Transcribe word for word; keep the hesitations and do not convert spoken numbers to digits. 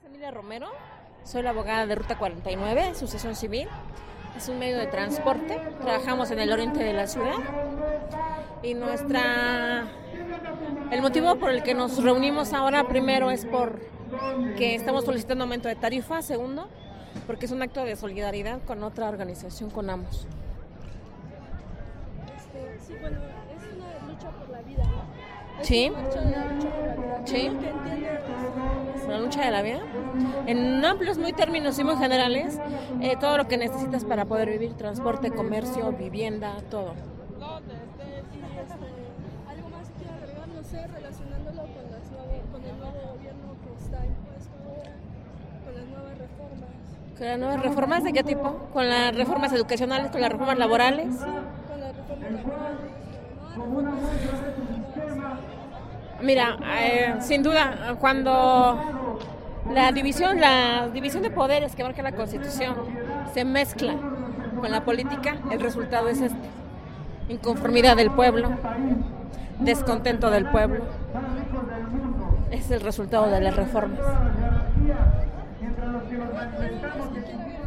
Emilia Romero, soy la abogada de Ruta cuarenta y nueve, Sucesión Civil. Es un medio de transporte, trabajamos en el oriente de la ciudad y nuestra... El motivo por el que nos reunimos ahora, primero, es por que estamos solicitando aumento de tarifa, segundo, porque es un acto de solidaridad con otra organización, con AMOS. Este, sí, bueno, es una lucha por la vida, ¿no? Es Sí. una lucha, una lucha por la vida. Sí. ¿Qué es lo que entiende usted? La lucha de la vida, en amplios muy términos y muy generales, eh, todo lo que necesitas para poder vivir, transporte, comercio, vivienda, todo. Y este, algo más que agregar, no sé, relacionándolo con, las nuevo, con el nuevo gobierno que está impuesto ahora, con las nuevas reformas. ¿Con las nuevas reformas de qué tipo? ¿Con las reformas educacionales, con las reformas laborales? Sí, con las reformas laborales, con las nuevas reformas. Mira, eh, sin duda, cuando la división, la división de poderes que marca la Constitución se mezcla con la política, el resultado es este: inconformidad del pueblo, descontento del pueblo. Es el resultado de las reformas. ¿Algo más que quiera agregar?